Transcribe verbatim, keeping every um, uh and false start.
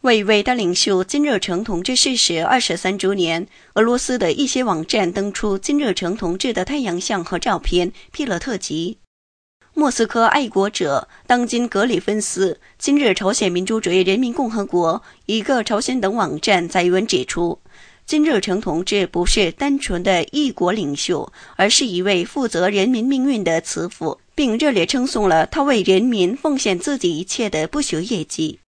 为伟大领袖金日成同志逝世二十三周年，俄罗斯的一些网站登出金日成同志的太阳像和照片，辟了特辑。莫斯科爱国者、当今格里芬斯、今日朝鲜民主主义人民共和国、一个朝鲜等网站载文指出，金日成同志不是单纯的一国领袖，而是一位负责人民命运的慈父，并热烈称颂了他为人民奉献自己一切的不朽业绩。